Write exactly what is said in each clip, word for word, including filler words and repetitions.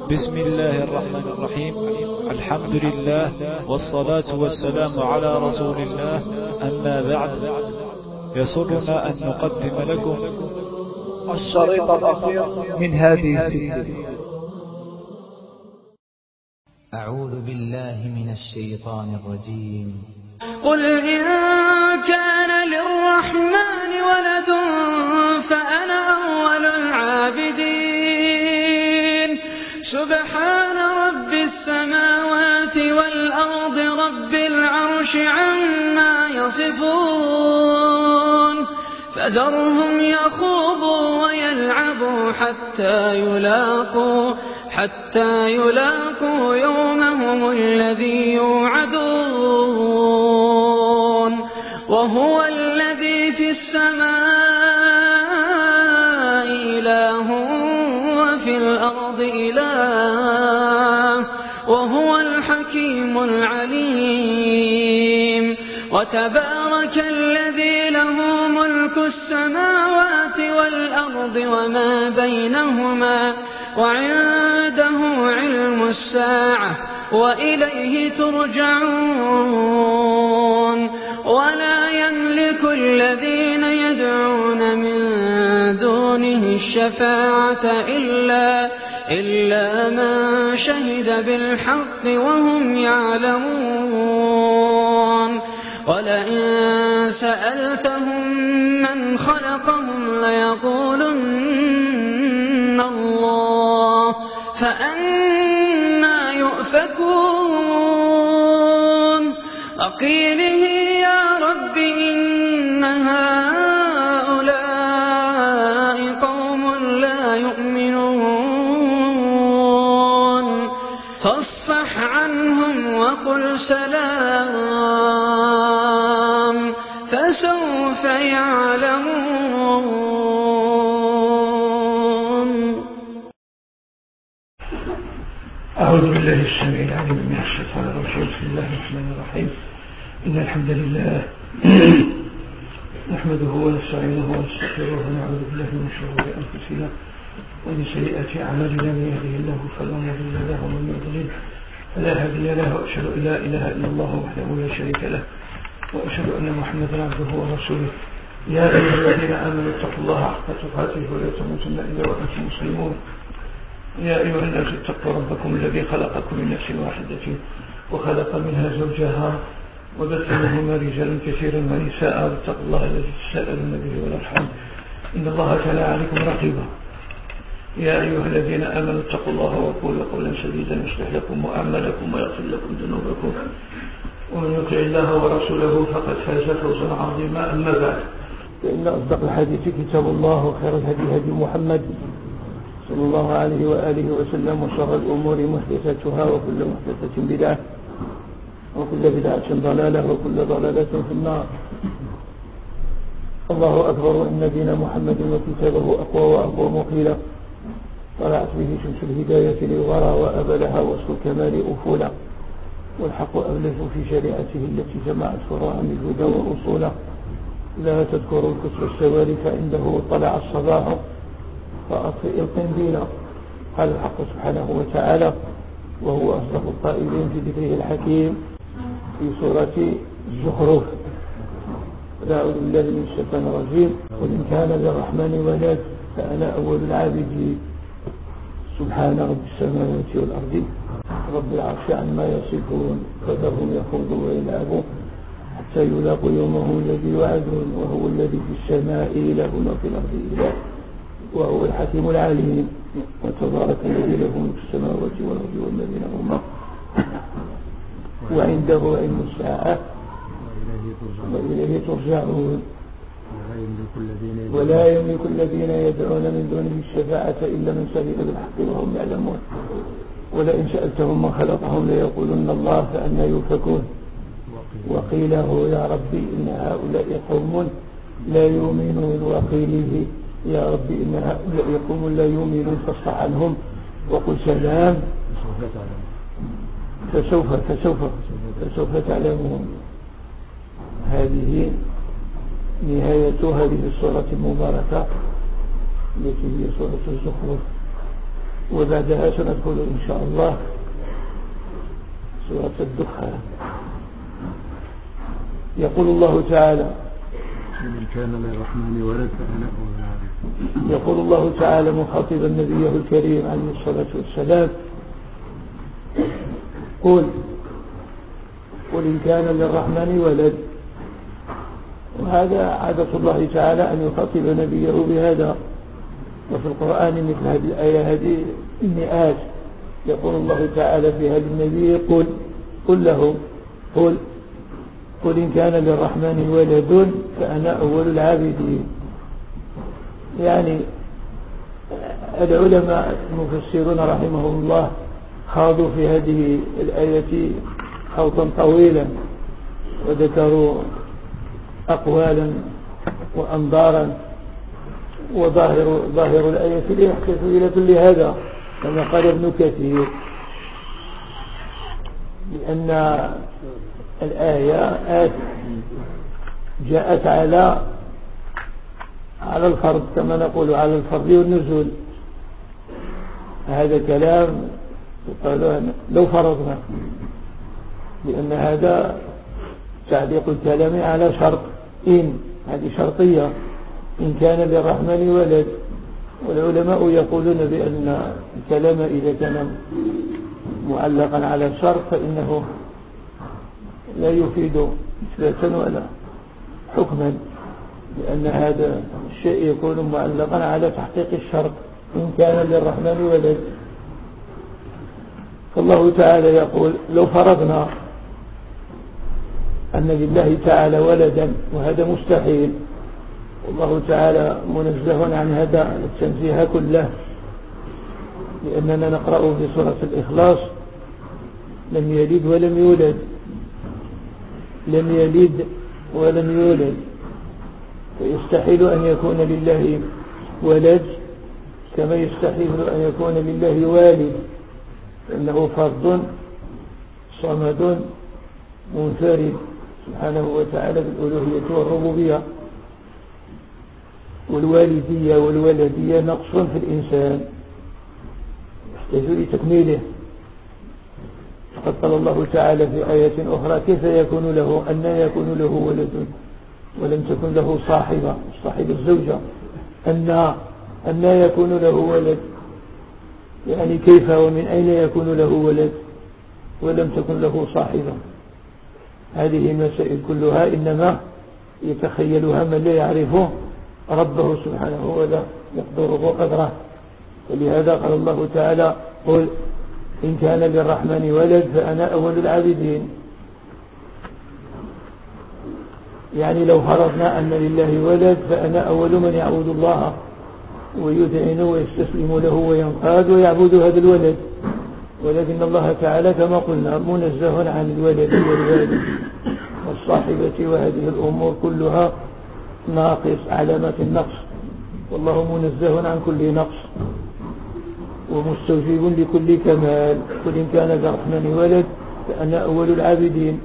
بسم الله الرحمن الرحيم. الحمد لله والصلاة والسلام على رسول الله. أما بعد، يسرنا أن نقدم لكم الشريط الأخير من هذه السلسلة. أعوذ بالله من الشيطان الرجيم. قل إن كان للرحمن ولد فأنا أول العابدين. سبحان رب السماوات والأرض رب العرش عما يصفون. فذرهم يخوضوا ويلعبوا حتى يلاقوا حتى يلاقوا يومهم الذي يوعدون. وهو الذي في السماء إله وفي الأرض إله، وهو الحكيم العليم. وتبارك الذي له ملك السماوات والأرض وما بينهما، وعنده علم الساعة وإليه ترجعون. ولا يملك الذين يدعون من دونه الشفاعة إلا إلا من شهد بالحق وهم يعلمون. ولئن سألتهم من خلقهم ليقولن الله، فأنى يؤفكون. وقيله يا رب إن هؤلاء قوم لا يؤمنون، فاصفح عنهم وقل سلام، فسوف يعلمون. أعوذ بالله السميع العليم من الشيطان الرجيم. بسم الله الرحمن الرحيم. إن الحمد لله نحمده ونستعينه ونستغفره ونعوذ بالله من شرور أنفسنا ومن سيئات أعمالنا. من يهده الله فلا مضل له ومن يضلل فلا هادي له. وأشهد أن لا إله إلا الله وحده لا شريك له، وأشهد أن محمدا عبده ورسوله. يا أيها الذين آمنوا اتقوا الله حق تقاته ولا تموتن إلا وأنتم مسلمون. يا أيها الناس اتقوا ربكم الذي خلقكم من نفس واحدة وخلق منها زوجها وبث منهما رجالا كثيرا ونساء، واتقوا الله الذي تساءلون به والأرحام إن الله كان عليكم رقيبا. يا أيها الذين آمنوا اتقوا الله وقولوا قولا سديدا يصلح لكم أعمالكم ويغفر لكم ذنوبكم، ومن يطع الله ورسوله فقد فاز فوزا عظيما. أما بعد، فإن أصدق الحديث كتاب الله، وخير الهدي هدي محمد صلى الله عليه وآله وسلم، وشر الأمور محدثاتها، وكل محدثة بدعة، وكل بدعة ضلالة، وكل ضلالة في النار. الله أكبر. إن دين محمد وكتابه أقوى وأقوى مقيلا، طلعت به شمس الهداية للورى وأبلها وصل الكمال أفولا، والحق أبلج في شريعته التي جمعت فروعا الهدى وأصولا. لا تذكر الكسر السواري فعنده طلع الصباح فأطفئ القنديل. قال الحق سبحانه وتعالى وهو أصدق القائلين في ذكره الحكيم في سورة الزخرف. أعوذ بالله من الشيطان الرجيم. وإن كان للرحمن ولد فأنا أول العابدين. سبحان رب السماوات والأرض رب العرش عما يصفون. فذرهم يخوضوا ويلعبوا حتى يلاقوا يومهم الذي يوعدون. وهو الذي في السماء إله وفي الأرض إله، وهو الحكيم العليم. وتبارك الذي له ملك السماوات والأرض وما بينهما، وعنده علم الساعة وإليه ترجعون. ولا يملك الذين يدعون من دونه الشفاعة إلا من شهد بالحق وهم يعلمون. ولئن سألتهم من خلقهم ليقولن الله، فأنى يؤفكون. وقيله يا ربي إن هؤلاء قوم لا يؤمنون. وقيله يا ربي إن هؤلاء قوم لا يؤمنون، فاصفح عنهم وقل سلام، فسوف فسوف فسوف تعلمون. هذه نهاية هذه السورة المباركة التي هي سورة الزخرف. وبعدها سندخل إن شاء الله سورة الدخان. يقول الله تعالى إن كان للرحمن ولد فأنا أولى العابدين. يقول الله تعالى مخاطبا نبيه الكريم عليه الصلاة والسلام قل قل إن كان للرحمن ولد. وهذا عادة الله تعالى أن يخاطب نبيه بهذا، وفي القرآن مثل هذه الآية هذه المئات. يقول الله تعالى في هذا النبي قل قل له قل قل إن كان للرحمن ولد فأنا أول العابدين. يعني العلماء المفسرون رحمهم الله خاضوا في هذه الآية خوضا طويلا وذكروا أقوالا وأنظارا، وظاهر ظاهر الآية يحدث إلى كل هذا كما قال ابن كثير، لأن الآية جاءت على على الفرض كما نقول على الفرض والنزول. هذا كلام يقال لو فرضنا، لأن هذا تعليق الكلام على شرط إن، هذه شرطية إن كان للرحمن ولد. والعلماء يقولون بأن الكلام إذا كان معلقا على شرط فإنه لا يفيد إثباتا ولا حكما، لأن هذا الشيء يكون معلقا على تحقيق الشرط إن كان للرحمن ولد. فالله تعالى يقول لو فرضنا أن لله تعالى ولدا، وهذا مستحيل، والله تعالى منزه عن هذا التنزيه كله، لأننا نقرأ في سورة الإخلاص لم يلد ولم يولد، لم يلد ولم يولد، فيستحيل أن يكون لله ولد كما يستحيل أن يكون لله والد، لأنه فرد صمد منفرد سبحانه وتعالى بالألوهية والربوبية. والوالدية والولدية نقص في الإنسان يحتاج لتكميله. فقد قال الله تعالى في آية أخرى كيف يكون له أن يكون له ولد ولم تكن له صاحبة، صاحب الزوجة، أن أن يكون له ولد، يعني كيف ومن أين يكون له ولد ولم تكن له صاحبة. هذه المسائل كلها إنما يتخيلها من لا يعرفه ربه سبحانه ولا يقدره قدره. ولهذا قال الله تعالى قل إن كان للرحمن ولد فأنا أول العابدين. يعني لو فرضنا أن لله ولد فأنا أول من يعبد الله ويذعن ويستسلم له وينقاد ويعبد هذا الولد. ولكن الله تعالى كما قلنا منزه عن الولد والوالد والصاحبة، وهذه الأمور كلها ناقص، علامات النقص، والله منزه عن كل نقص ومستوجب لكل كمال. قل إن كان للرحمن ولد فأنا أول العابدين.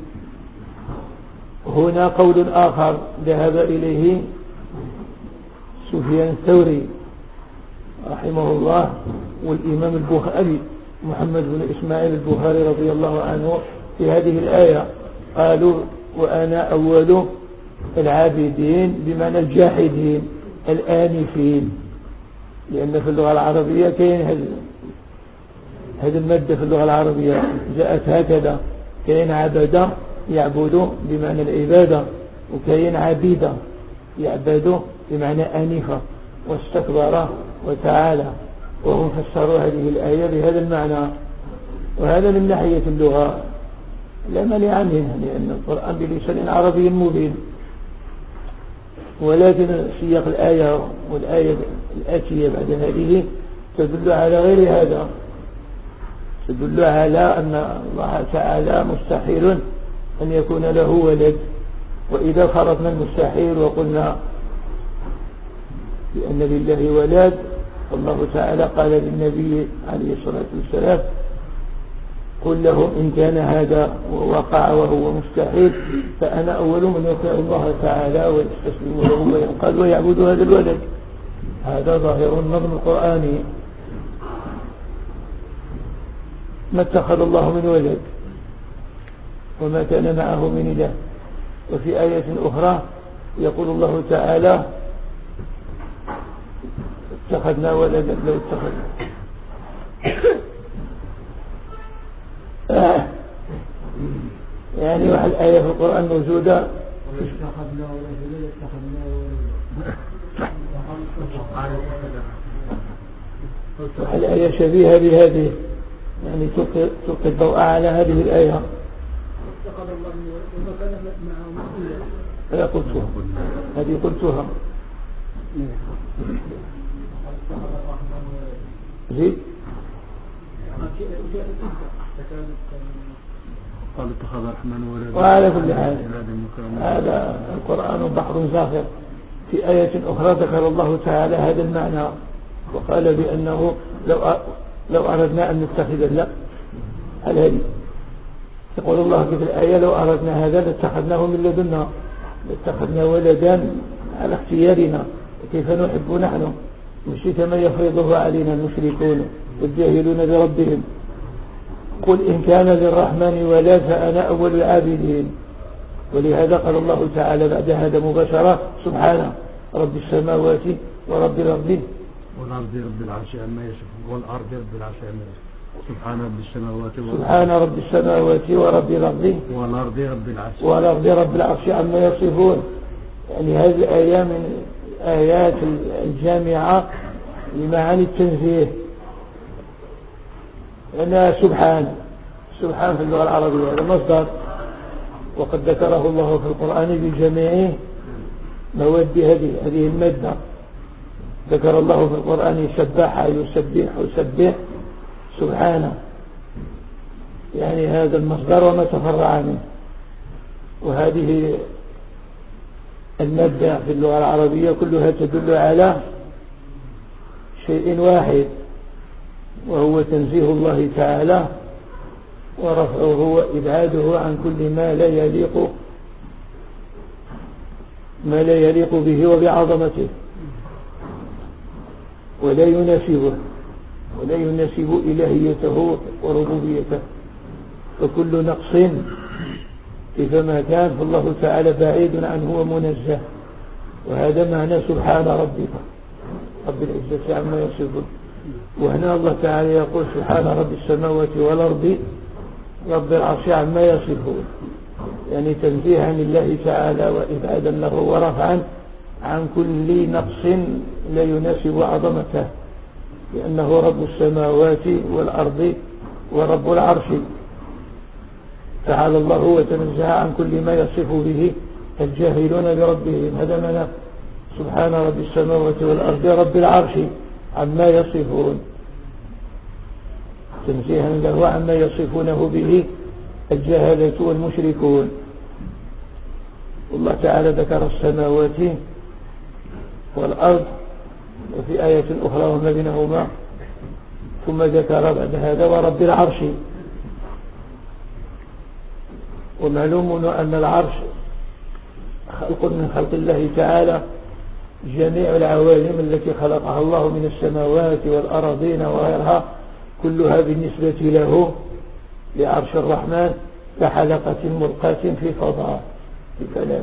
هنا قول آخر ذهب إليه سفيان الثوري رحمه الله والإمام البخاري محمد بن إسماعيل البخاري رضي الله عنه في هذه الآية، قالوا وأنا أول العابدين بمعنى الجاحدين الآنفين، لأن في اللغة العربية كاين هذه المادة في اللغة العربية جاءت هكذا، كاين عبد يعبد بمعنى العبادة، وكاين عبيدة يعبد بمعنى آنفة واستكبر وتعالى، وهم فسروا هذه الآية بهذا المعنى. وهذا من ناحية اللغة لا مانع منه، لأن القرآن بلسان عربي مبين. ولكن سياق الآية والآية الآتية بعد هذه تدل على غير هذا، تدل على أن الله تعالى مستحيل أن يكون له ولد. وإذا فرضنا المستحيل وقلنا بأن لله ولد، فالله تعالى قال للنبي عليه الصلاة والسلام قل له إن كان هذا وقع وهو مستحيل فأنا أول من يطيع الله تعالى ويستسلم له وينقاد ويعبد هذا الولد. هذا ظاهر النظم القرآني. ما اتخذ الله من ولد وما كان معه من إله. وفي آية أخرى يقول الله تعالى اتخذنا ولدا لو اتخذنا آه. يعني واحد آية في القرآن موجودة واحد آية شبيهة بهذه، يعني تلقي الضوء على هذه الآية. أنا قلتها هذه قلتها زيد قال اتخذ الرحمن ولدا. وعلى كل حال هذا القرآن بحر زاخر. في آية أخرى ذكر الله تعالى هذا المعنى وقال بأنه لو لو أردنا أن نتخذ لا على هذه يقول الله في الآية لو أردنا هذا لاتخذناه من لدنا، لاتخذنا ولدا على اختيارنا كيف نحب نحن، مش كما يفرضه علينا المشركون والجاهلون بربهم. قل إن كان للرحمن ولد فأنا أول العابدين. ولهذا قال الله تعالى بعد هذا مباشرة سبحانه رب السماوات ورب الأرض والأرض رب العرش عما يصفون والأرض رب العرش عما يصفون سبحان رب السماوات سبحان رب السماوات ورب الأرض والأرض رب العرش والأرض رب العرش عما يصفون. يعني هذه الآية من آيات الجامعة لمعاني التنزيه، لأنها سبحان سبحان في اللغة العربية هذا مصدر، وقد ذكره الله في القرآن بجميع مواد هذه هذه المادة. ذكر الله في القرآن سبح يسبح يسبح سبحانه، يعني هذا المصدر وما تفرع منه. وهذه المادة في اللغة العربية كلها تدل على شيء واحد، وهو تنزيه الله تعالى ورفعه وإبعاده عن كل ما لا يليق ما لا يليق به وبعظمته ولا يناسبه ولا يناسب إلهيته وربوبيته. فكل نقص كيفما كان فالله تعالى بعيد عنه ومنزه. وهذا معنى سبحان ربك رب العزة عما يصفون. وهنا الله تعالى يقول سبحان رب السماوات والأرض رب العرش عما يصفون، يعني تنزيها لله تعالى وإبعادا له ورفعا عن كل نقص لا يناسب عظمته، لأنه رب السماوات والأرض ورب العرش. تعالى الله وتنزه عن كل ما يصف به الجاهلون بربهم. هذا معنى سبحان رب السماوات والأرض رب العرش عما يصفون، تنزيها له عما يصفونه به الجاهلة والمشركون. والله تعالى ذكر السماوات والأرض وفي آية أخرى وما بينهما، ثم ذكر بعد هذا ورب العرش. ومعلوم أن العرش خلق من خلق الله تعالى. جميع العوالم التي خلقها الله من السماوات والأراضين وغيرها كلها بالنسبة له لعرش الرحمن كحلقة ملقاة في فضاء في فلاة.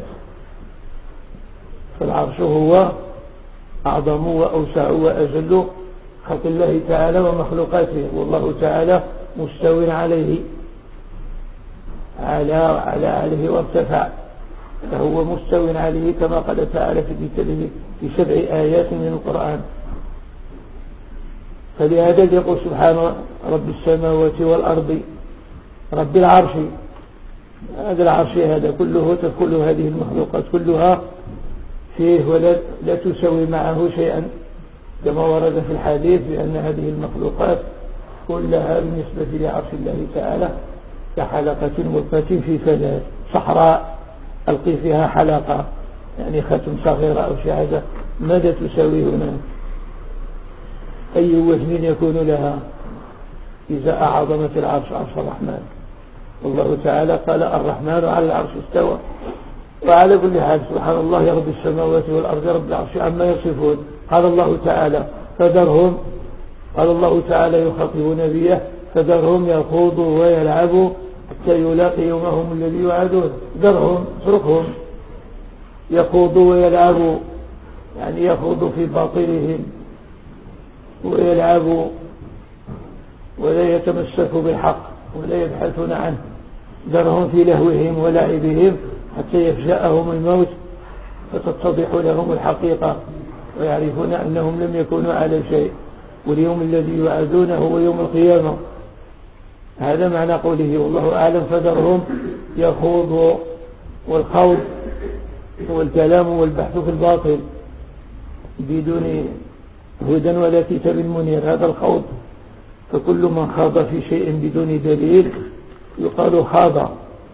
فالعرش هو أعظم وأوسع وأجل خلق الله تعالى ومخلوقاته، والله تعالى مستوٍ عليه على على عليه وارتفع، فهو مستوٍ عليه كما قال تعالى في كتابه في سبع آيات من القرآن. فلهذا يقول سبحان رب السماوات والأرض رب العرش. هذا العرش هذا كله تدخل هذه المخلوقات كلها فيه ولا لا تسوي معه شيئا، كما ورد في الحديث بأن هذه المخلوقات كلها بالنسبة لعرش الله تعالى كحلقة ملقاة في فلاة صحراء ألقي فيها حلقة، يعني ختم صغيرة أو شيء هذا ماذا تساوي هناك؟ أي وزن يكون لها إذا أعظمت العرش عرش الرحمن. والله تعالى قال الرحمن على العرش استوى. وعلى كل حال سبحان الله يا رب السماوات والأرض رب العرش عما يصفون. قال الله تعالى فذرهم، قال الله تعالى يخاطب نبيه فذرهم يخوضوا ويلعبوا حتى يلاقي يومهم الذي يوعدون. ذرهم اتركهم يخوضوا ويلعبوا، يعني يخوضوا في باطلهم ويلعبوا ولا يتمسكوا بالحق ولا يبحثون عنه. ذرهم في لهوهم ولعبهم حتى يفجأهم الموت فتتضح لهم الحقيقة ويعرفون أنهم لم يكونوا على شيء، واليوم الذي يوعدونه هو يوم القيامة. هذا معنى قوله والله أعلم. فذرهم يخوضوا، والخوض هو الكلام والبحث في الباطل بدون هدى ولا كتاب منير، هذا الخوض. فكل من خاض في شيء بدون دليل يقال خاض.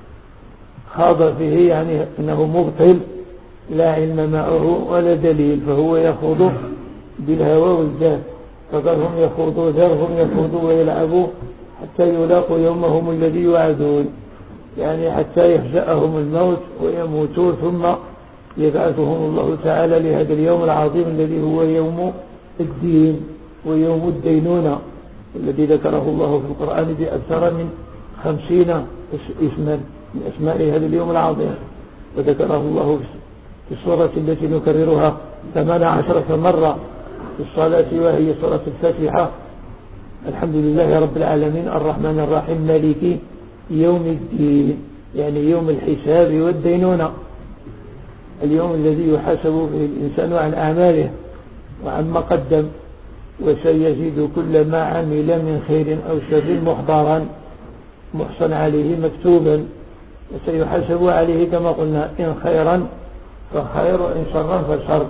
خاض فيه يعني أنه مبطل لا علم معه ولا دليل، فهو يخوض بالهوى والذات. فذرهم يخوضوا، ذرهم يخوضوا ويلعبوا حتى يلاقوا يومهم الذي يوعدون، يعني حتى يفجأهم الموت ويموتوا ثم يبعثهم الله تعالى لهذا اليوم العظيم الذي هو يوم الدين ويوم الدينونة، الذي ذكره الله في القرآن بأكثر من خمسين اسما من أسماء هذا اليوم العظيم، وذكره الله في السورة التي نكررها ثمان عشرة مرة في الصلاة وهي سورة الفاتحة. الحمد لله رب العالمين الرحمن الرحيم مالك يوم الدين، يعني يوم الحساب والدينونة، اليوم الذي يحاسب فيه الإنسان عن أعماله وعما قدم، وسيزيد كل ما عمل من خير أو شر محضرا محصن عليه مكتوبا، وسيحاسب عليه كما قلنا إن خيرا فخير وإن شرا فشر.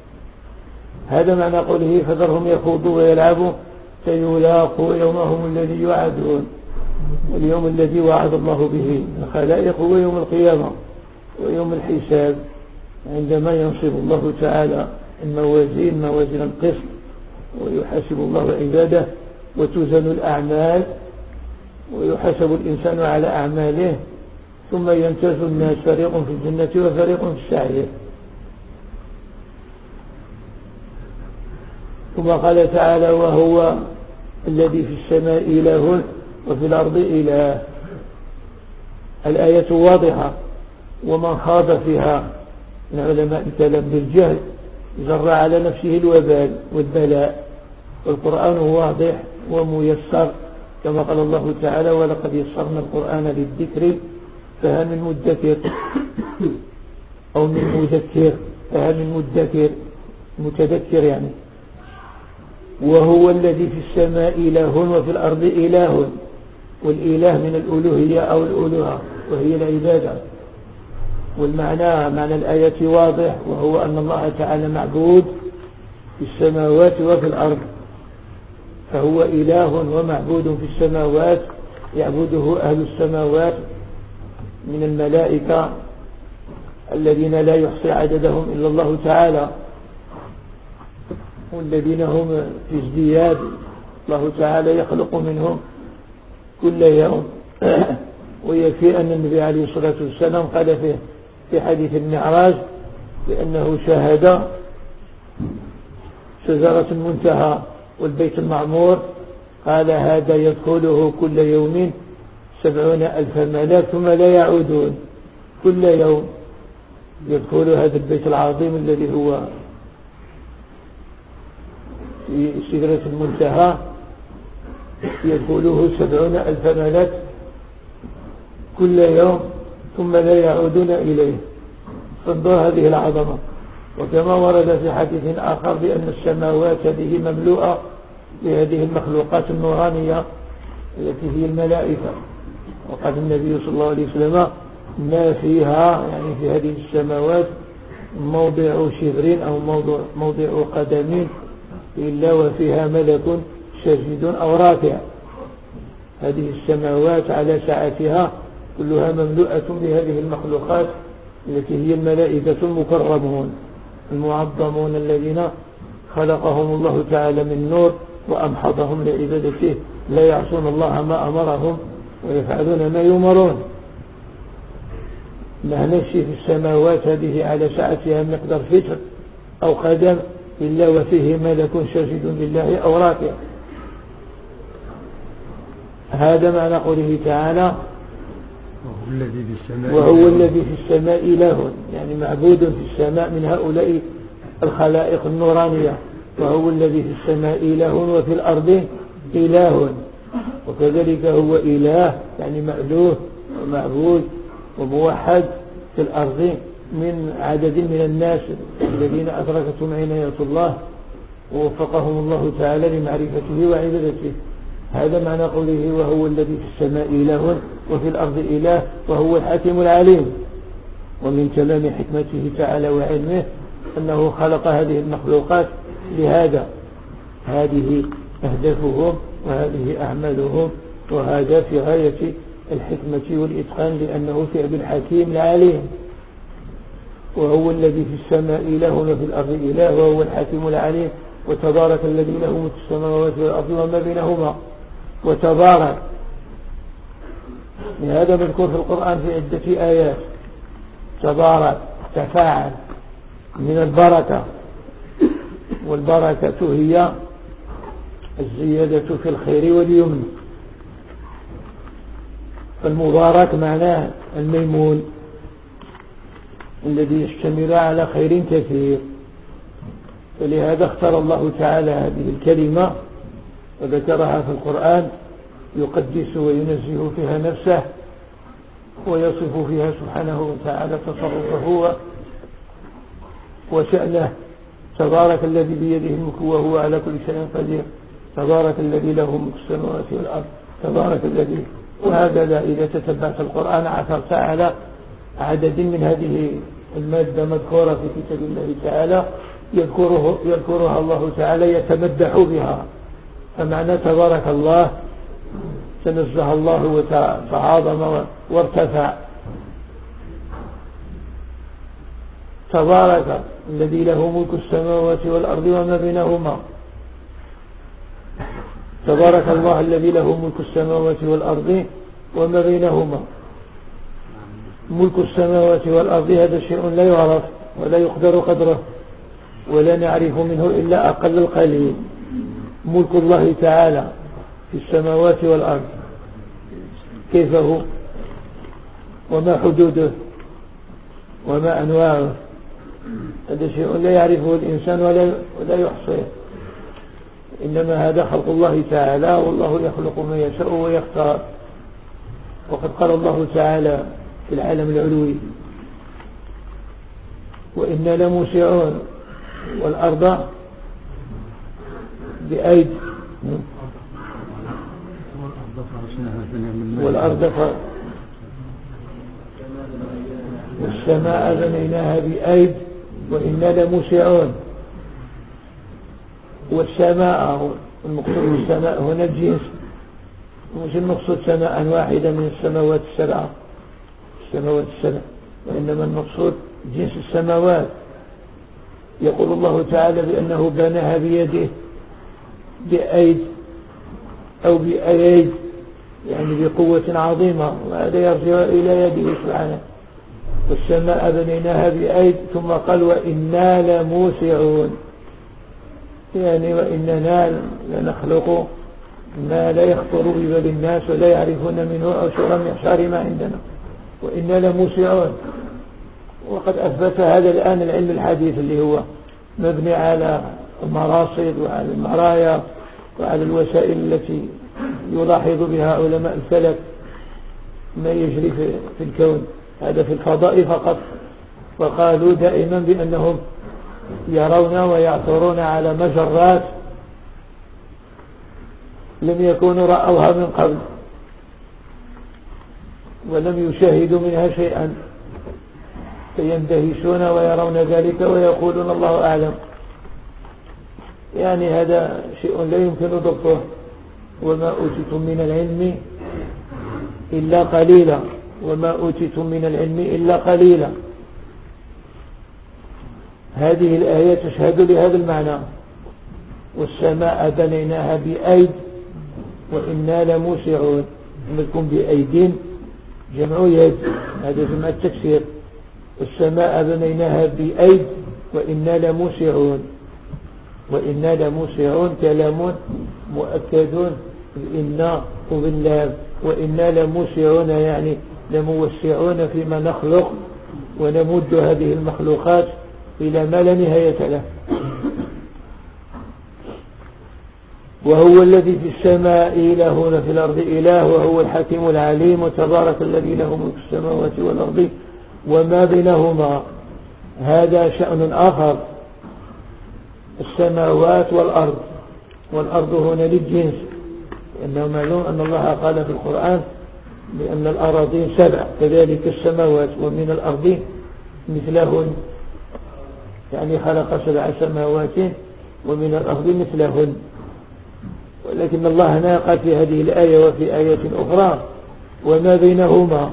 هذا معنى قوله فذرهم يخوضوا ويلعبوا سيلاقوا يومهم الذي يوعدون. اليوم الذي وعد الله به الخلائق هو يوم القيامة ويوم الحساب، عندما ينصب الله تعالى الموازين موازين القسط ويحاسب الله عباده وتوزن الأعمال ويحاسب الإنسان على أعماله، ثم يمتاز الناس فريق في الجنة وفريق في السعير. ثم قال تعالى وهو الذي في السماء إله وفي الأرض إله. الآية واضحة، ومن خاض فيها من علماء الكلام بالجهل جر على نفسه الوبال والبلاء، والقرآن واضح وميسر كما قال الله تعالى ولقد يسرنا القرآن للذكر فهل من مدكر أو من مذكر، فهل من مدكر متذكر يعني. وهو الذي في السماء إله وفي الأرض إله، والإله من الألوهية أو الألوهة وهي العبادة. والمعنى معنى الآية واضح، وهو أن الله تعالى معبود في السماوات وفي الأرض، فهو إله ومعبود في السماوات يعبده أهل السماوات من الملائكة الذين لا يحصي عددهم إلا الله تعالى، والذين هم في ازدياد، الله تعالى يخلق منهم كل يوم. ويكفي أن النبي عليه الصلاة والسلام قال فيه في حديث المعراج بأنه شاهد شجرة المنتهى والبيت المعمور، قال هذا يدخله كل يوم سبعون ألف ملاك ثم لا يعودون. كل يوم يدخل هذا البيت العظيم الذي هو في سدرة المنتهى، يدخله سبعون ألف ملاك كل يوم ثم لا يعودون إليه. فانظر هذه العظمة. وكما ورد في حديث آخر بأن السماوات به مملوءة بهذه المخلوقات النورانية التي هي الملائكة، وقال النبي صلى الله عليه وسلم ما فيها يعني في هذه السماوات موضع شبر أو موضع, موضع قدم إلا وفيها ملك ساجد أو راكع. هذه السماوات على ساعتها كلها مملوءة بهذه المخلوقات التي هي الملائكة المكرمون المعظمون الذين خلقهم الله تعالى من نور وأمحضهم لعبادته، لا يعصون الله ما أمرهم ويفعلون ما يؤمرون. لا نمشي في السماوات هذه على ساعتها مقدار فتر أو قدم إلا وفيه ملك ساجد لله أو راكع. هذا معنى قوله تعالى وهو الذي في السماء وهو الذي في السماء إله، يعني معبود في السماء من هؤلاء الخلائق النورانية. وهو الذي في السماء إله وفي الأرض إله، وكذلك هو إله يعني مألوه ومعبود وموحد في الأرض من عدد من الناس الذين أدركتهم عناية الله ووفقهم الله تعالى لمعرفته وعبادته. هذا معنى قوله وهو الذي في السماء إله وفي الأرض إله وهو الحكيم العليم. ومن تمام حكمته تعالى وعلمه أنه خلق هذه المخلوقات لهذا، هذه أهدافهم وهذه أعمالهم، وهذا في غاية الحكمة والإتقان لأنه فعل الحكيم العليم. وهو الذي في السماء إله وفي الأرض إله وهو الحكيم العليم. وتبارك الذي له ملك السماوات والأرض وما بينهما. وتبارك هذا مذكور في القرآن في عدة آيات. تبارك تفاعل من البركة، والبركة هي الزيادة في الخير واليمن. فالمبارك معناه الميمون الذي يشتمل على خير كثير. فلهذا اختار الله تعالى هذه الكلمة وذكرها في القرآن يقدس وينزه فيها نفسه ويصف فيها سبحانه وتعالى تصرفه وشأنه. تبارك الذي بيده الملك وهو على كل شيء قدير. تبارك الذي له ملك السماوات والأرض. تبارك الذي. وهكذا إذا تتبعت القرآن عثرت على عدد من هذه المادة مذكورة في كتاب الله تعالى يذكره يذكرها الله تعالى يتمدح بها. فمعنى تبارك الله تنزه الله وتعاظم وارتفع. تبارك الذي له ملك السماوات والأرض وما بينهما. تبارك الله الذي له ملك السماوات والأرض وما بينهما. ملك السماوات والأرض هذا شيء لا يعرف ولا يقدر قدره ولا نعرف منه إلا أقل القليل. ملك الله تعالى في السماوات والأرض كيف هو وما حدوده وما أنواعه، هذا شيء لا يعرفه الإنسان ولا, ولا يحصيه. إنما هذا خلق الله تعالى، والله يخلق ما يشاء ويختار. وقد قال الله تعالى في العالم العلوي وإنا لموسعون والأرض بأيد والأرض ف... والسماء بنيناها بأيد وإنا لموسعون. والسماء المقصود بالسماء هنا الجنس، مش المقصود سماء واحدة من السماوات السبعة السماوات السبع وإنما المقصود جنس السماوات. يقول الله تعالى بأنه بناها بيده بأيد أو بأيد يعني بقوة عظيمة، وهذا يرجع إلى يده سبحانه. والسماء بنيناها بأيد ثم قال وإنا لموسعون، يعني وإننا لنخلق ما لا يخطر ببال الناس ولا يعرفون منه عشر معشار ما عندنا. وإنا لموسعون. وقد أثبت هذا الآن العلم الحديث اللي هو مبني على المراصد وعلى المرايا وعلى الوسائل التي يلاحظ بها علماء الفلك ما يجري في الكون، هذا في الفضاء فقط. وقالوا دائما بأنهم يرون ويعثرون على مجرات لم يكونوا رأوها من قبل ولم يشاهدوا منها شيئا، فيندهشون ويرون ذلك ويقولون الله أعلم. يعني هذا شيء لا يمكن ضبطه. وما أوتيتم من العلم إلا قليلا وما أوتيتم من العلم إلا قليلا. هذه الآية تشهد لهذا المعنى. والسماء بنيناها بأيد وإنا لموسعون. منكم بأيد جمع يد، هذا جمع التكسير. والسماء بنيناها بأيد وإنا لموسعون. وإنا لموسعون كلام مؤكد إنا وباللام، وإنا لموسعون يعني لموسعون فيما نخلق ونمد هذه المخلوقات إلى ما لا نهاية له. وهو الذي في السماء إله وفي الأرض إله وهو الحكيم العليم وتبارك الذي له ملك السماوات والأرض وما بينهما. هذا شأن آخر، السماوات والأرض، والأرض هنا للجنس، لأنه معلوم أن الله قال في القرآن بأن الأراضين سبع، كذلك السماوات، ومن الأرض مثلهن، يعني خلق سبع سماوات ومن الأرض مثلهن. ولكن الله هنا قال في هذه الآية وفي آية أخرى وما بينهما،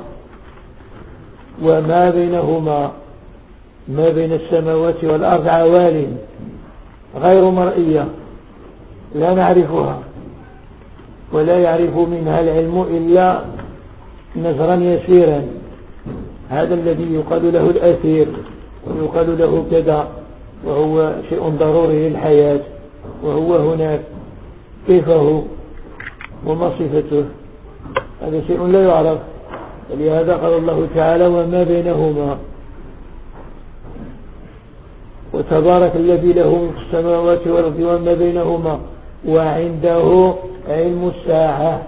وما بينهما، ما بين السماوات والأرض عوالم غير مرئية لا نعرفها ولا يعرف منها العلم إلا نظرا يسيرا. هذا الذي يقال له الأثير ويقال له كذا، وهو شيء ضروري للحياة، وهو هناك كيف هو وما صفته، هذا شيء لا يعرف. ولهذا قال الله تعالى وما بينهما. وتبارك الذي له ملك السماوات والأرض وما بينهما وعنده علم الساعة.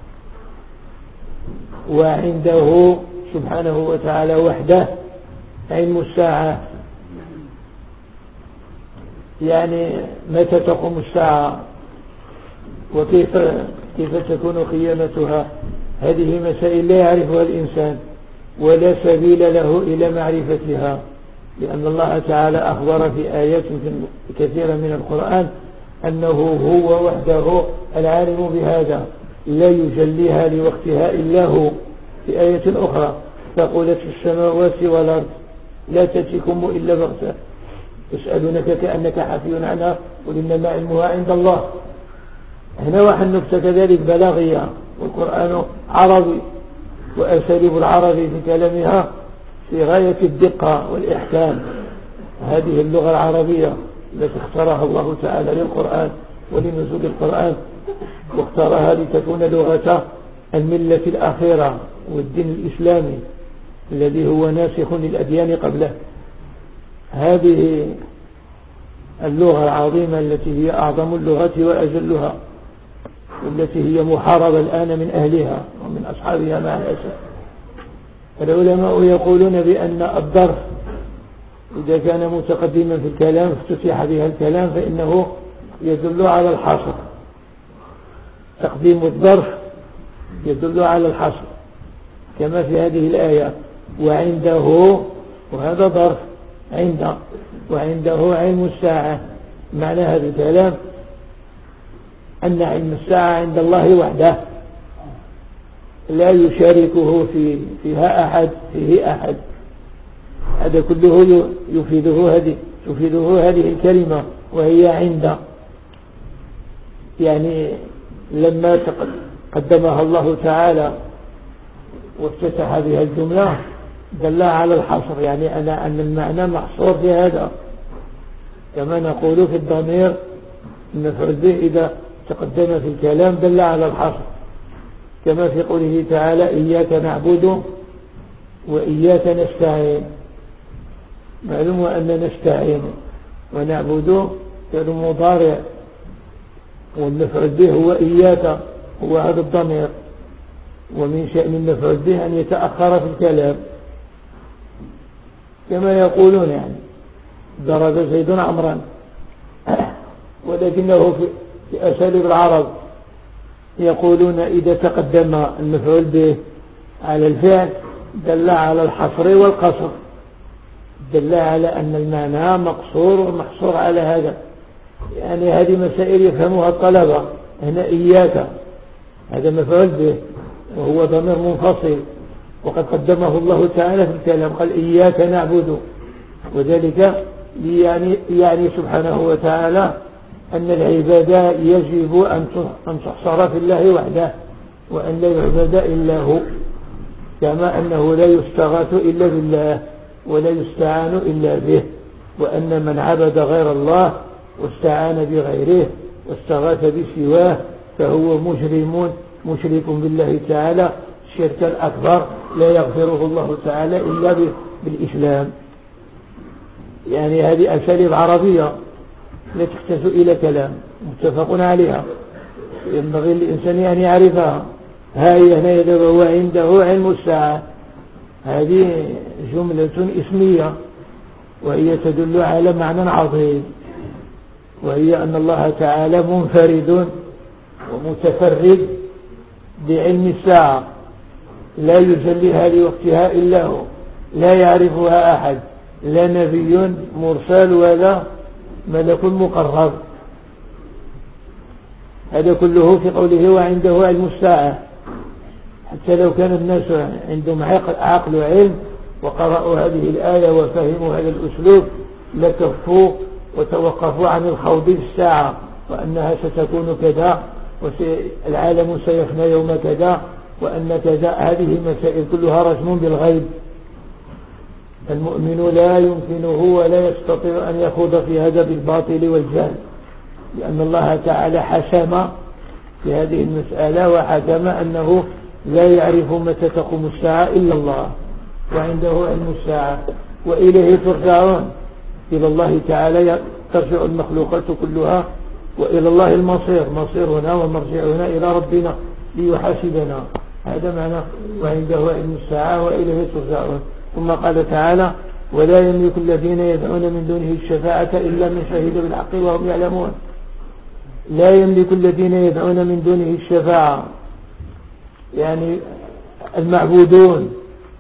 وعنده سبحانه وتعالى وحده علم الساعة، يعني متى تقوم الساعة وكيف كيف تكون قيامتها. هذه مسائل لا يعرفها الإنسان ولا سبيل له إلى معرفتها، لأن الله تعالى أخبر في آيات كثيرة من القرآن أنه هو وحده العالم بهذا، لا يجليها لوقتها إلا هو. في آية أخرى فقلت في السماوات والأرض لا تأتيكم إلا بغتة يسألونك كأنك حفي عنها قل إنما علمها عند الله. هنا واحد نكتة كذلك بلاغية، والقرآن عربي وأساليب العرب في كلامها في غاية الدقة والإحكام. هذه اللغة العربية التي اختارها الله تعالى للقرآن ولنزول القرآن، واختارها لتكون لغة الملة الأخيرة والدين الإسلامي الذي هو ناسخ للأديان قبله. هذه اللغة العظيمة التي هي أعظم اللغة وأجلها، والتي هي محاربة الآن من أهلها ومن أصحابها مع الأسف. العلماء يقولون بأن الظرف إذا كان متقدما في الكلام افتتح بها الكلام فإنه يدل على الحصر. تقديم الظرف يدل على الحصر، كما في هذه الآية وعنده، وهذا ظرف عند، وعنده علم الساعة. معنى هذا الكلام أن علم الساعة عند الله وحده لا يشاركه في فيها أحد فيه أحد. هذا كله يفيده هذه تفيده هذه الكلمة وهي عند. يعني لما قدمها الله تعالى وافتتح بها الجملة دل على الحصر، يعني أنا أن المعنى محصور في هذا، كما نقول في الضمير المفعول به إذا تقدم في الكلام دل على الحصر، كما في قوله تعالى إياك نعبد وإياك نستعين. معلوم أن نستعين ونعبد كان مضارع، والمفعول به هو إياك، هو هذا الضمير، ومن شأن المفعول به أن يتأخر في الكلام، كما يقولون يعني ضرب زيد عمرا، ولكنه في أساليب العرب يقولون إذا تقدم المفعول به على الفعل دل على الحصر والقصر، دل على أن المعنى مقصور ومحصور على هذا. يعني هذه مسائل يفهمها الطلبة. هنا إياك هذا مفعول به وهو ضمير منفصل، وقد قدمه الله تعالى في الكلام قال إياك نعبد، وذلك يعني, يعني سبحانه وتعالى أن العبادة يجب أن تحصر في الله وحده، وأن لا يعبد إلا هو، كما أنه لا يستغاث إلا بالله ولا يستعان إلا به، وأن من عبد غير الله واستعان بغيره واستغاث بسواه فهو مجرم مشرك بالله تعالى الشرك الأكبر لا يغفره الله تعالى إلا بالإسلام. يعني هذه أساليب عربية لا تحتاج إلى كلام، متفق عليها، ينبغي للإنسان أن يعرفها. هاي هنا يدعو وعنده علم الساعة، هذه جملة اسمية وهي تدل على معنى عظيم، وهي أن الله تعالى منفرد ومتفرد بعلم الساعة لا يجليها لوقتها إلا هو، لا يعرفها أحد، لا نبي مرسل ولا ملك مقرب. هذا كله في قوله وعنده علم الساعة. حتى لو كان الناس عندهم عقل وعلم وقرأوا هذه الآية وفهموا هذا الأسلوب لكفوا وتوقفوا عن الخوض في الساعة وأنها ستكون كذا والعالم سيفنى يوم كذا وأن كذا. هذه المسائل كلها رجم بالغيب. المؤمن لا يمكنه ولا يستطيع أن يخوض في هذا بالباطل والجهل، لأن الله تعالى حسم في هذه المسألة وحكم أنه لا يعرف متى تقوم الساعة إلا الله، وعنده علم الساعة وإليه ترجعون. إلى الله تعالى ترجع المخلوقات كلها، وإلى الله المصير، مصيرنا ومرجعنا إلى ربنا ليحاسبنا. هذا معنى وعنده علم الساعة وإليه ترجعون. ثم قال تعالى ولا يملك الذين يدعون من دونه الشفاعة إلا من شهد بالحق وهم يعلمون. لا يملك الذين يدعون من دونه الشفاعة، يعني المعبودون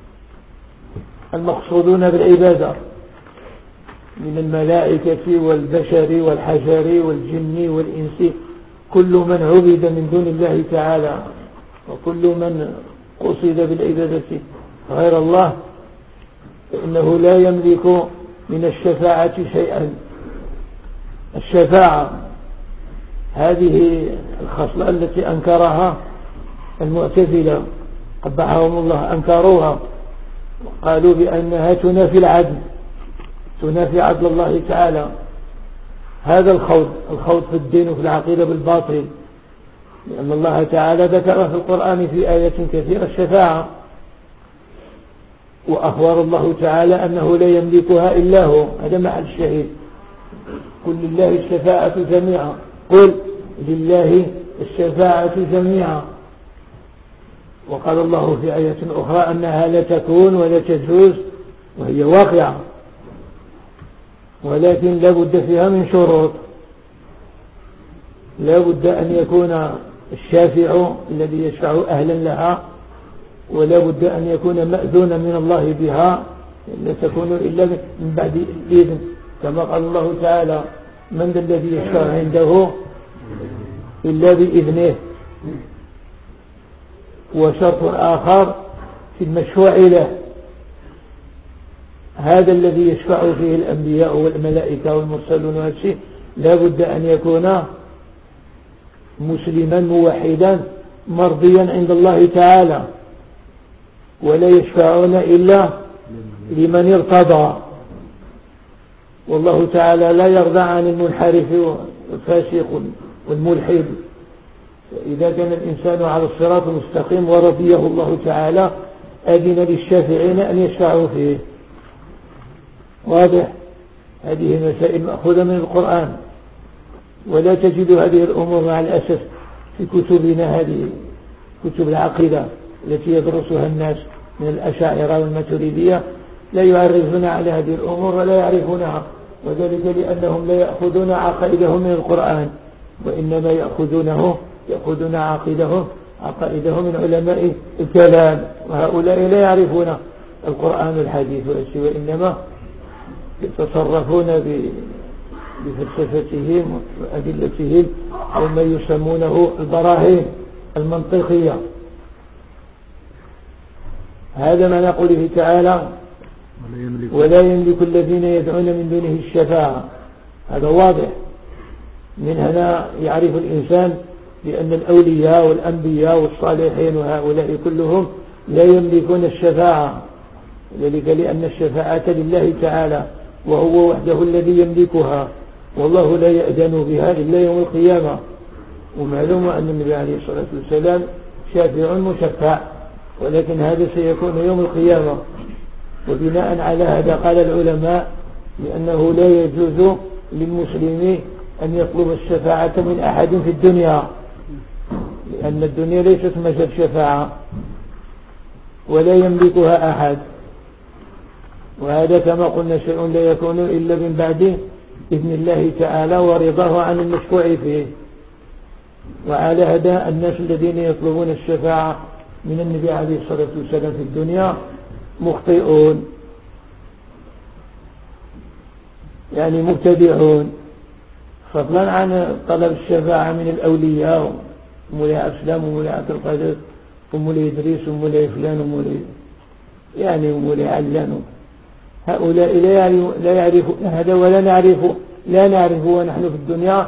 المقصودون بالعبادة من الملائكة والبشر والحجر والجن والإنس، كل من عبد من دون الله تعالى وكل من قصد بالعبادة غير الله فإنه لا يملك من الشفاعة شيئا. الشفاعة هذه الخصلة التي أنكرها المعتزلة قبحهم الله، أنكروها وقالوا بأنها تنافي العدل، تنافي عدل الله تعالى. هذا الخوض الخوض في الدين وفي العقيدة بالباطل، لأن الله تعالى ذكر في القرآن في آية كثيرة الشفاعة، وأخبر الله تعالى أنه لا يملكها إلا هو. هذا محل الشهيد. قل لله الشفاعة جميعا، قل لله الشفاعة جميعا. وقال الله في آية أخرى أنها لا تكون ولا تجوز وهي واقعة، ولكن لا بد فيها من شروط. لا بد أن يكون الشافع الذي يشفع أهلا لها، ولا بد أن يكون مأذونا من الله بها، لا تكون إلا من بعد الإذن، كما قال الله تعالى من ذا الذي يشفع عنده إلا بإذنه. وشرط آخر في المشفوع له، هذا الذي يشفع فيه الأنبياء والملائكة والمرسلون والشيء لا بد أن يكون مسلما موحدا مرضيا عند الله تعالى، ولا يشفعون إلا لمن ارتضى. والله تعالى لا يرضى عن المنحرف والفاسق والملحد. إذا كان الإنسان على الصراط المستقيم ورضيه الله تعالى أذن للشافعين أن يشفعوا فيه. واضح؟ هذه مسائل مأخوذة من القرآن، ولا تجد هذه الأمور مع الأسف في كتبنا، هذه كتب العقيدة التي يدرسها الناس من الأشاعرة والماتريدية لا يعرفون على هذه الأمور ولا يعرفونها، وذلك لأنهم لا يأخذون عقائدهم من القرآن، وإنما يأخذونه يأخذون عقائدهم عقائدهم من علماء الكلام، وهؤلاء لا يعرفون القرآن والحديث وإنما يتصرفون بفلسفتهم وأدلتهم وما يسمونه البراهين المنطقية. هذا ما نقوله تعالى ولا يملك الذين يدعون من دونه الشفاعة. هذا واضح. من هنا يعرف الإنسان بأن الأولياء والأنبياء والصالحين وهؤلاء كلهم لا يملكون الشفاعة، ذلك لأن الشفاعة لله تعالى وهو وحده الذي يملكها، والله لا يأذن بها إلا يوم القيامة، ومعلوم أن النبي عليه الصلاة والسلام شافع مشفع، ولكن هذا سيكون يوم القيامة. وبناء على هذا قال العلماء لأنه لا يجوز للمسلم أن يطلب الشفاعة من أحد في الدنيا، لأن الدنيا ليست مجال شفاعة ولا يملكها أحد، وهذا كما قلنا شيء لا يكون إلا من بعد إذن الله تعالى ورضاه عن المشفوع فيه. وعلى هذا الناس الذين يطلبون الشفاعة من النبي عليه الصلاة والسلام في الدنيا مخطئون، يعني مبتدعون، فضلا عن طلب الشفاعة من الأولياء مولاي أسلام ومولاي عبد القادر ومولاي إدريس ومولاي فلان ومولاي يعني ومولاي علان. هؤلاء لا يعرفون هذا ولا نعرف لا نعرف ونحن في الدنيا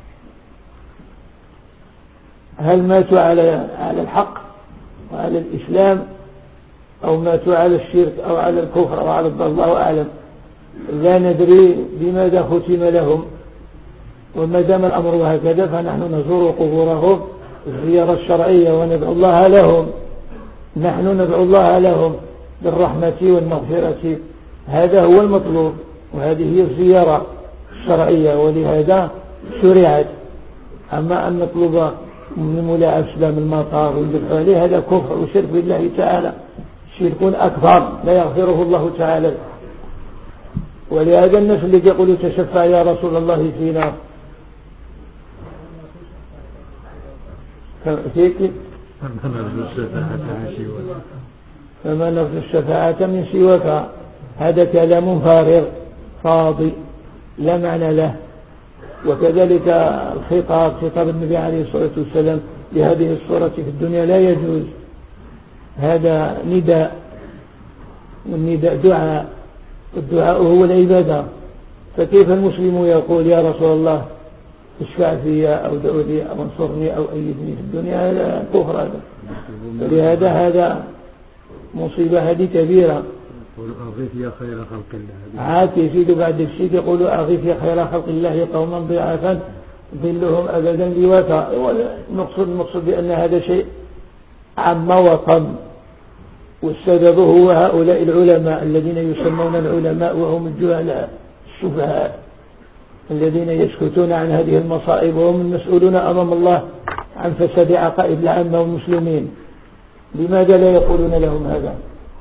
هل ماتوا على على الحق وعلى الإسلام أو ماتوا على الشرك أو على الكفر أو على الضلال، الله أعلم. لا ندري بماذا ختم لهم، وما دام الأمر هكذا فنحن نزور قبورهم الزيارة الشرعية وندعو الله لهم، نحن ندعو الله لهم بالرحمة والمغفرة، هذا هو المطلوب، وهذه هي الزيارة الشرعية ولهذا شرعت. أما أن نطلب من مولاي أسلام المطار والذبح عليه هذا كفر وشرك بالله تعالى، شرك أكبر لا يغفره الله تعالى. ولهذا الناس اللي يقولوا تشفع يا رسول الله فينا فما نرجو الشفاعة من سواك، هذا كلام فارغ فاضي لا معنى له. وكذلك الخطاب خطاب النبي عليه الصلاة والسلام لهذه الصورة في الدنيا لا يجوز، هذا نداء، والنداء دعاء، والدعاء هو العبادة. فكيف المسلم يقول يا رسول الله اشفع في أو دعو لي أو انصرني أو أيدني في الدنيا؟ هذا كفر هذا. فلهذا هذا مصيبة هذه كبيرة. أغيث يا خير خلق الله، عاد يزيد بعد الشيء يقول أغيث يا خير خلق الله قوما ضعافا ظلهم أبدا لوفا. المقصود المقصود بأن هذا شيء عم وطن، والسبب هو هؤلاء العلماء الذين يسمون العلماء وهم الجهلاء السفهاء الذين يسكتون عن هذه المصائب، وهم المسؤولون أمام الله عن فساد عقائد العامة والمسلمين. لماذا لا يقولون لهم هذا؟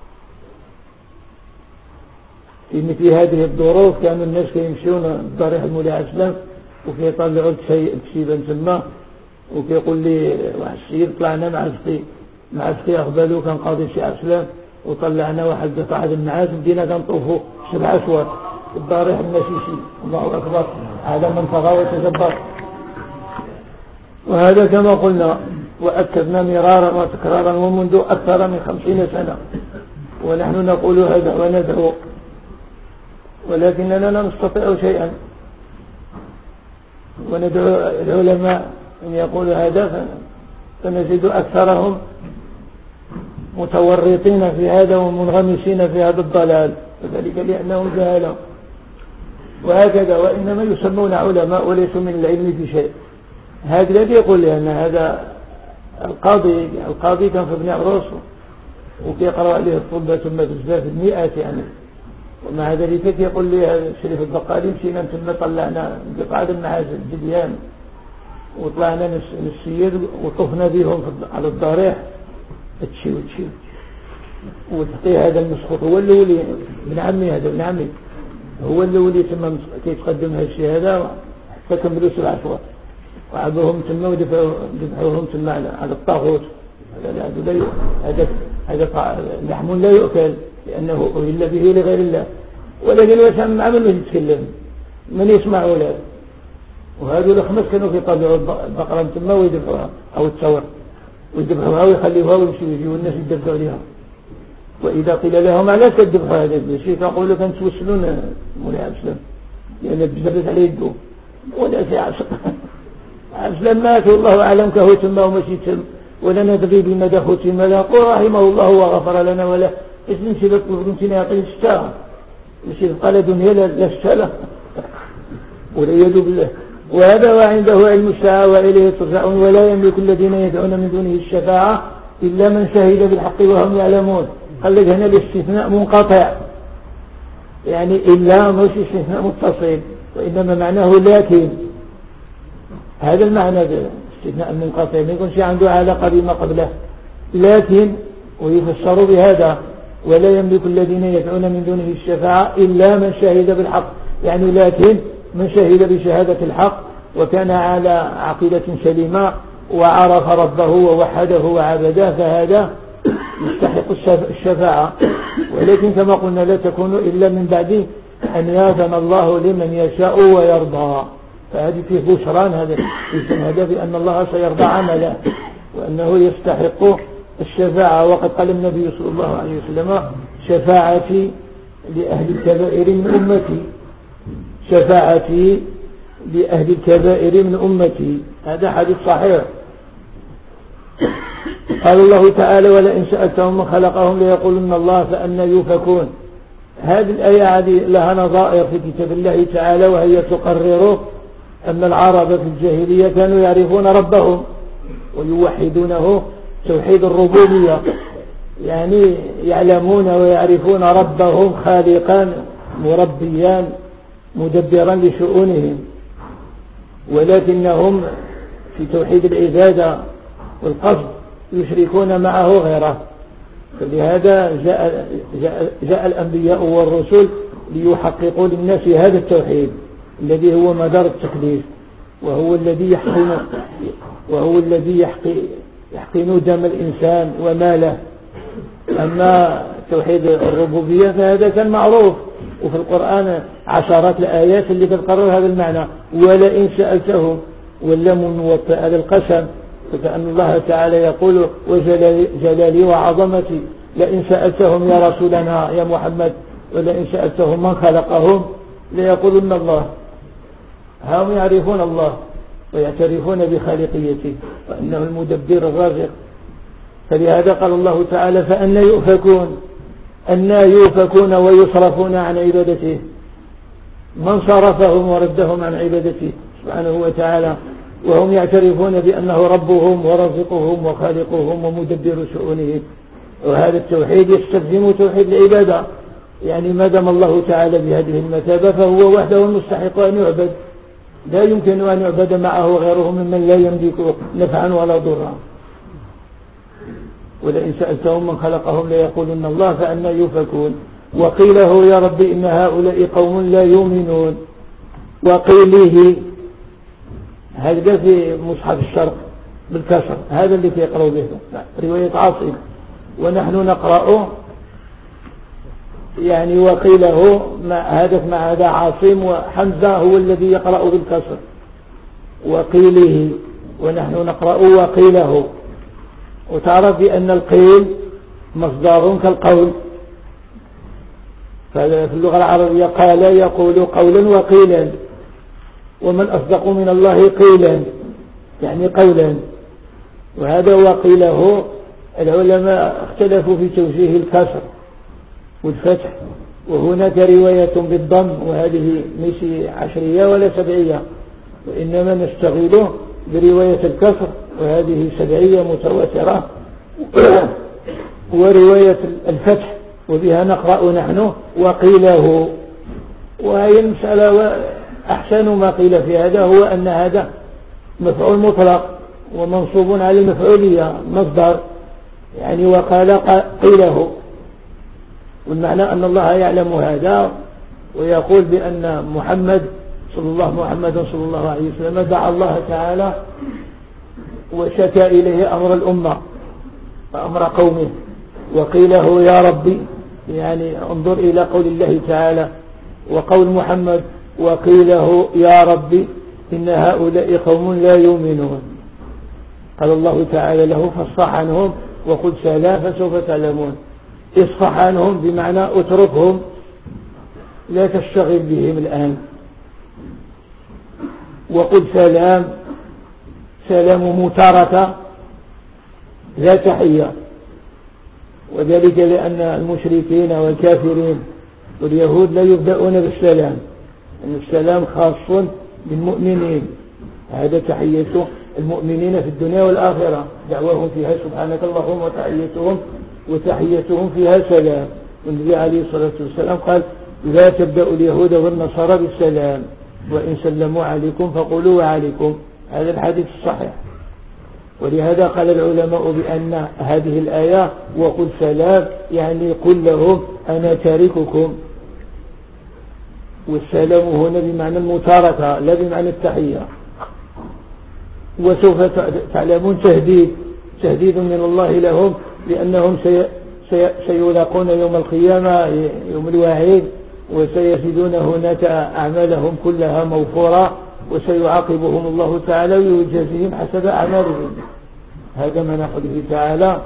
في مثل هذه الظروف كانوا الناس يمشون ضريح مولاي أسلام وكيطلعوا كتيبا ثم وكيقول لي واحد السيد طلعنا مع فقي مع فقي أقبلوا كان قاضي شي أسلام وطلعنا واحد قطعة النعاس بدينا كنطوفوا سبع أشواط الضريح المسيسي. الله أكبر، هذا من طغى وتجبر. وهذا كما قلنا وأكدنا مرارا وتكرارا ومنذ أكثر من خمسين سنة ونحن نقول هذا وندعو، ولكننا لا نستطيع شيئا. وندعو العلماء أن يقولوا هذا فنجد أكثرهم متورطين في هذا ومنغمسين في هذا الضلال، وذلك لأنهم جهلوا. وهكذا وإنما يسمون علماء وليسوا من العلم بشيء. هذا الذي يقول لأن هذا القاضي القاضي كان في ابن عروس وكيقرأ عليه الطلبة ثم بزاف المئات يعني، ومع ذلك يقول لي شريف البقالي مشينا ثم طلعنا قطعة النعاس الجديان وطلعنا نسير وطفنا بهم على الضريح تشي وتشي وتقي. هذا المسخوط هو اللي ابن عمي، هذا ابن عمي هو اللي ثم كيتقدم هذا الشيء هذا حتى كملوا سبع أشواط وعبوهم ثم ودفعوهم ثم على الطاغوت. هذا هذا هذا لحم لا يؤكل لأنه أهل به لغير الله، ولكن وسام عمل ما يتكلم من يسمع ولا. وهذول الخمس كانوا يطلعوا البقرة ثم ويدفعوها أو التصور ويدفعوها ويخليوها ويمشي ويجي والناس يدفعوا عليها. وإذا قيل لهم علاش تدفعوا هذا الشيء فقالوا كان توسلون مولاي أسلام لأن بزبت عليه يدو ولا شيء عشق أسلام مات والله أعلم كهو ثم ومشي ثم ولا ندري بمدى ختم له. قل رحمه الله وغفر لنا ولا إيش نمشي لك ونمشي نعطيه الشتاء مشي قال دنيا لا الشتاء لا والعياذ بالله. وهذا وعنده علم الساعة وإليه ترجعون ولا يملك الذين يدعون من دونه الشفاعة إلا من شهد بالحق وهم يعلمون. قال لك هنا الاستثناء منقطع، يعني إلا مش استثناء متصل، وإنما معناه لكن. هذا المعنى استثناء منقطع ما يكونش عنده علاقة بما قبله. لكن ويفسر بهذا ولا يملك الذين يدعون من دونه الشفاعة إلا من شهد بالحق، يعني لكن من شهد بشهادة الحق وكان على عقيدة سليمة وعرف ربه ووحده وعبده، فهذا يستحق الشفاعة. ولكن كما قلنا لا تكون إلا من بعد أن يأذن الله لمن يشاء ويرضى. فهذه فيه بشران، هذا هذا بأن الله سيرضى عمله وأنه يستحق الشفاعة. وقد قال النبي صلى الله عليه وسلم شفاعتي لأهل الكبائر من أمتي، شفاعتي لأهل الكبائر من أمتي. هذا حديث صحيح. قال الله تعالى ولئن سألتهم من خلقهم ليقولن الله فأنى يؤفكون. هذه الآية لها نظائر في كتاب الله تعالى، وهي تقرر أن العرب في الجاهلية كانوا يعرفون ربهم ويوحدونه توحيد الربوبية، يعني يعلمون ويعرفون ربهم خالقا مربيا مدبرا لشؤونهم، ولكنهم في توحيد العبادة والقصد يشركون معه غيره. فلهذا جاء, جاء, جاء الأنبياء والرسل ليحققوا للناس هذا التوحيد الذي هو مدار التكليف، وهو الذي يحقن وهو الذي يحقن يحقن دم الإنسان وماله. أما توحيد الربوبية فهذا كان معروف، وفي القرآن عشرات الآيات اللي تقرر هذا المعنى. ولئن سألتهم واللام موطئة للقسم، فكأن الله تعالى يقول وجلالي وعظمتي لئن سألتهم يا رسولنا يا محمد ولئن سألتهم من خلقهم ليقولن الله. هم يعرفون الله ويعترفون بخالقيته وأنه المدبر الرازق. فلهذا قال الله تعالى فأنى يؤفكون، أنى يؤفكون ويصرفون عن عبادته، من صرفهم وردهم عن عبادته سبحانه وتعالى، وهم يعترفون بأنه ربهم ورزقهم وخالقهم ومدبر شؤونهم. وهذا التوحيد يستلزم توحيد العبادة، يعني ما دام الله تعالى بهذه المثابة فهو وحده المستحق أن يعبد، لا يمكن أن يعبد معه غيره ممن لا يملك نفعا ولا ضرا. ولئن سألتهم من خلقهم ليقولن الله فأنى يؤفكون. وقيله يا رب إن هؤلاء قوم لا يؤمنون. وقيله هذا في مصحف الشرق بالكسر، هذا اللي يقرأ به رواية عاصم، ونحن نقرأ يعني وقيله مع هذا مع هذا عاصم، وحمزة هو الذي يقرأ بالكسر. وقيله ونحن نقرأ وقيله. وتعرف بأن القيل مصدر كالقول، ففي اللغة العربية قال يقول قولا وقيلا، ومن أصدق من الله قيلا يعني قولا. وهذا وقيله العلماء اختلفوا في توجيه الكسر والفتح، وهناك رواية بالضم، وهذه ليس عشرية ولا سبعية، وإنما نستغله برواية الكسر، وهذه سبعية متواترة، ورواية الفتح وبها نقرأ نحن وقيله. وهي المسألة أحسن ما قيل في هذا هو أن هذا مفعول مطلق ومنصوب على المفعولية مصدر، يعني وقال قيله، والمعنى أن الله يعلم هذا ويقول بأن محمد صلى الله محمد صلى الله عليه وسلم دعا الله تعالى وشكى إليه أمر الأمة وأمر قومه. وقيله يا ربي يعني انظر إلى قول الله تعالى وقول محمد وقيله يا ربي إن هؤلاء قوم لا يؤمنون. قال الله تعالى له فاصفح عنهم وقل سلام فسوف تعلمون. اصفح عنهم بمعنى اتركهم لا تشتغل بهم الآن، وقل سلام سلام متاركة لا تحية، وذلك لأن المشركين والكافرين واليهود لا يبدأون بالسلام، أن السلام خاص للمؤمنين. هذا تحية المؤمنين في الدنيا والآخرة، دعوهم فيها سبحانك اللهم وتحيتهم وتحيتهم فيها سلام. والنبي عليه الصلاة والسلام قال لا تبدأوا اليهود والنصارى بالسلام، وإن سلموا عليكم فقولوا وعليكم. هذا الحديث الصحيح. ولهذا قال العلماء بأن هذه الآية وقل سلام يعني قل لهم أنا تارككم، والسلام هنا بمعنى المتاركة لا بمعنى التحية. وسوف تعلمون تهديد تهديد من الله لهم، لأنهم سيلاقون يوم القيامة يوم الوعيد، وسيجدون هناك أعمالهم كلها موفورة، وسيعاقبهم الله تعالى ويجازيهم حسب أعمالهم. هذا من قوله تعالى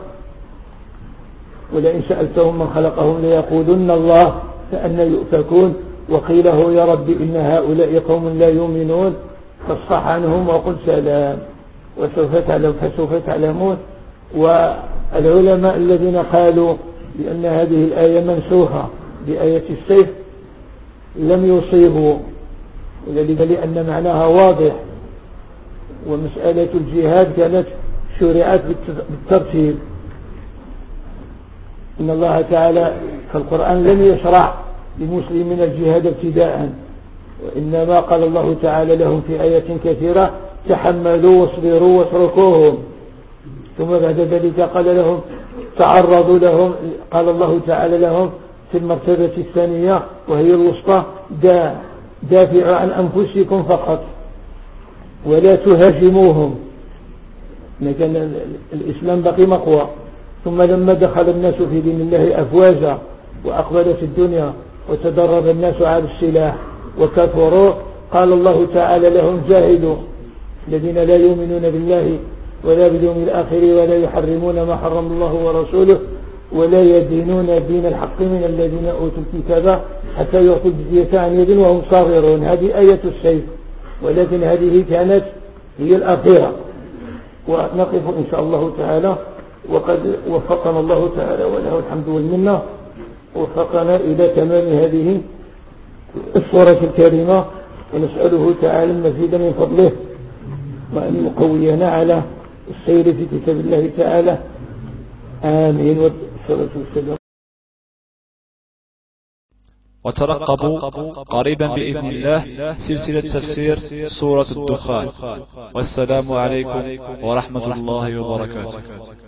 ولئن سألتهم من خلقهم ليقولن الله فأنى يؤفكون وقيله يا رب إن هؤلاء قوم لا يؤمنون فاصفح عنهم وقل سلام وسوف تعلم فسوف تعلمون. والعلماء الذين قالوا بأن هذه الآية منسوخة بآية السيف لم يصيبوا، لأن معناها واضح، ومسألة الجهاد كانت شرعت بالترتيب. إن الله تعالى في القرآن لم يشرع للمسلمين الجهاد ابتداء، وإنما قال الله تعالى لهم في آيات كثيرة تحملوا واصبروا واتركوهم، ثم بعد ذلك قال لهم تعرضوا لهم. قال الله تعالى لهم في المرتبة الثانية وهي الوسطى دا دافعوا عن أنفسكم فقط ولا تهاجموهم. كان الإسلام بقي مقوى. ثم لما دخل الناس في دين الله أفواجا وأقبلت الدنيا وتدرب الناس على السلاح وكفروا، قال الله تعالى لهم جاهدوا الذين لا يؤمنون بالله ولا باليوم الآخر ولا يحرمون ما حرم الله ورسوله ولا يدينون دين الحق من الذين أوتوا الكتاب حتى يعطوا الجزية عن يد وهم صاغرون. هذه آية السيف، ولكن هذه كانت هي الأخيرة. ونقف إن شاء الله تعالى، وقد وفقنا الله تعالى وله الحمد والمنة، وفقنا إلى تمام هذه السورة الكريمة، ونسأله تعالى المزيد من فضله وأن يقوينا على السير في كتاب الله تعالى. آمين. والصلاة والسلام. وترقبوا قريبا بإذن الله سلسلة تفسير سورة الدخان. والسلام عليكم ورحمة الله وبركاته.